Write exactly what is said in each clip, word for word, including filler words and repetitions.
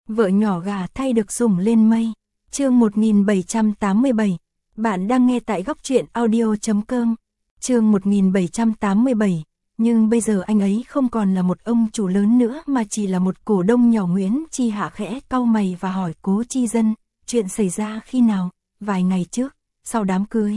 Vợ nhỏ gà thay được sủng lên mây. Chương một nghìn bảy trăm tám mươi bảy. Bạn đang nghe tại góc truyện audio chấm com. Chương một nghìn bảy trăm tám mươi bảy. Nhưng bây giờ anh ấy không còn là một ông chủ lớn nữa mà chỉ là một cổ đông nhỏ. Nguyễn Chi Hạ khẽ cau mày và hỏi Cố Chi Dân, chuyện xảy ra khi nào? Vài ngày trước, sau đám cưới.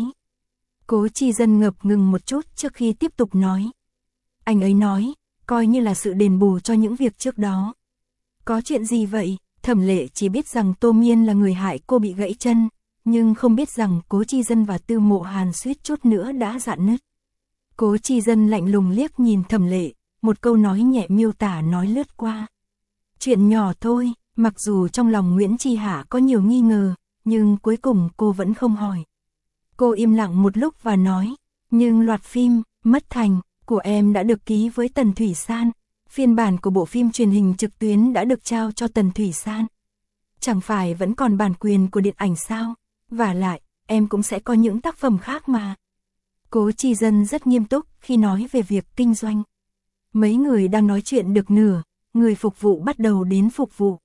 Cố Chi Dân ngập ngừng một chút trước khi tiếp tục nói. Anh ấy nói, coi như là sự đền bù cho những việc trước đó. Có chuyện gì vậy? Thẩm Lệ chỉ biết rằng Tô Miên là người hại cô bị gãy chân, nhưng không biết rằng Cố Chi Dân và Tư Mộ Hàn suýt chút nữa đã rạn nứt. Cố Chi Dân lạnh lùng liếc nhìn Thẩm Lệ, một câu nói nhẹ miêu tả nói lướt qua. Chuyện nhỏ thôi, mặc dù trong lòng Nguyễn Chi Hạ có nhiều nghi ngờ, nhưng cuối cùng cô vẫn không hỏi. Cô im lặng một lúc và nói, nhưng loạt phim Mất Thành của em đã được ký với Tần Thủy San. Phiên bản của bộ phim truyền hình trực tuyến đã được trao cho Tần Thủy San. Chẳng phải vẫn còn bản quyền của điện ảnh sao? Vả lại, em cũng sẽ có những tác phẩm khác mà. Cố Chi Dân rất nghiêm túc khi nói về việc kinh doanh. Mấy người đang nói chuyện được nửa, người phục vụ bắt đầu đến phục vụ.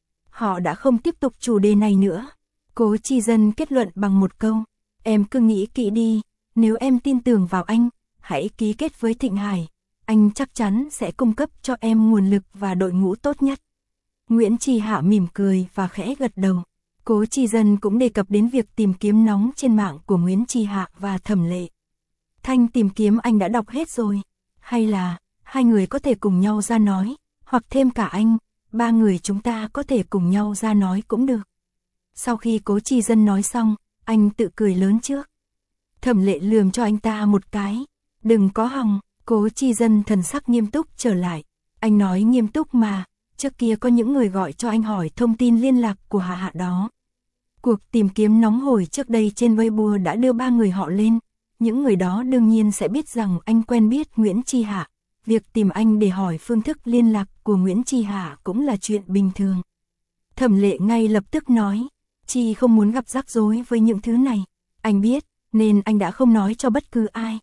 Họ đã không tiếp tục chủ đề này nữa. Cố Chi Dân kết luận bằng một câu, em cứ nghĩ kỹ đi, nếu em tin tưởng vào anh, hãy ký kết với Thịnh Hải. Anh chắc chắn sẽ cung cấp cho em nguồn lực và đội ngũ tốt nhất. Nguyễn Chi Hạ mỉm cười và khẽ gật đầu. Cố Chi Dân cũng đề cập đến việc tìm kiếm nóng trên mạng của Nguyễn Chi Hạ và Thẩm Lệ. Thanh tìm kiếm anh đã đọc hết rồi. Hay là, hai người có thể cùng nhau ra nói, hoặc thêm cả anh, ba người chúng ta có thể cùng nhau ra nói cũng được. Sau khi Cố Chi Dân nói xong, anh tự cười lớn trước. Thẩm Lệ lườm cho anh ta một cái. Đừng có hòng. Cố Chi Dân thần sắc nghiêm túc trở lại. Anh nói nghiêm túc mà, trước kia có những người gọi cho anh hỏi thông tin liên lạc của Hạ Hạ đó. Cuộc tìm kiếm nóng hổi trước đây trên Weibo đã đưa ba người họ lên. Những người đó đương nhiên sẽ biết rằng anh quen biết Nguyễn Chi Hạ. Việc tìm anh để hỏi phương thức liên lạc của Nguyễn Chi Hạ cũng là chuyện bình thường. Thẩm Lệ ngay lập tức nói, Chi không muốn gặp rắc rối với những thứ này. Anh biết, nên anh đã không nói cho bất cứ ai.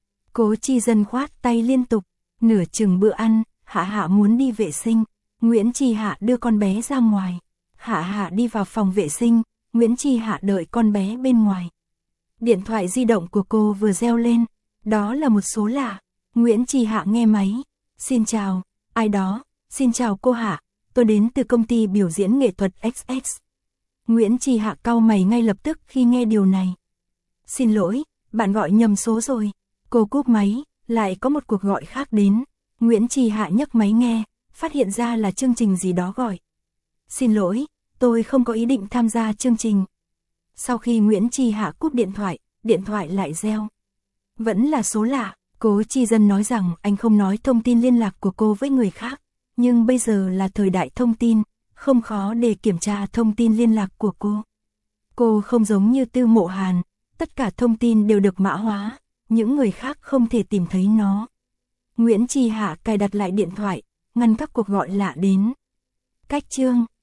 Cố Chi Dân khoát tay liên tục. Nửa chừng bữa ăn, Hạ Hạ muốn đi vệ sinh. Nguyễn Chi Hạ đưa con bé ra ngoài. Hạ Hạ đi vào phòng vệ sinh, Nguyễn Chi Hạ đợi con bé bên ngoài. Điện thoại di động của cô vừa reo lên. Đó là một số lạ. Nguyễn Chi Hạ nghe máy. Xin chào, ai đó? Xin chào cô Hạ, tôi đến từ công ty biểu diễn nghệ thuật ích ích. Nguyễn Chi Hạ cau mày ngay lập tức khi nghe điều này. Xin lỗi, bạn gọi nhầm số rồi. Cô cúp máy, lại có một cuộc gọi khác đến. Nguyễn Chi Hạ nhấc máy nghe, phát hiện ra là chương trình gì đó gọi. Xin lỗi, tôi không có ý định tham gia chương trình. Sau khi Nguyễn Chi Hạ cúp điện thoại, điện thoại lại reo. Vẫn là số lạ. Cố Chi Dân nói rằng anh không nói thông tin liên lạc của cô với người khác. Nhưng bây giờ là thời đại thông tin, không khó để kiểm tra thông tin liên lạc của cô. Cô không giống như Tư Mộ Hàn, tất cả thông tin đều được mã hóa. Những người khác không thể tìm thấy nó. Nguyễn Chi Hạ cài đặt lại điện thoại, ngăn các cuộc gọi lạ đến. Cách chương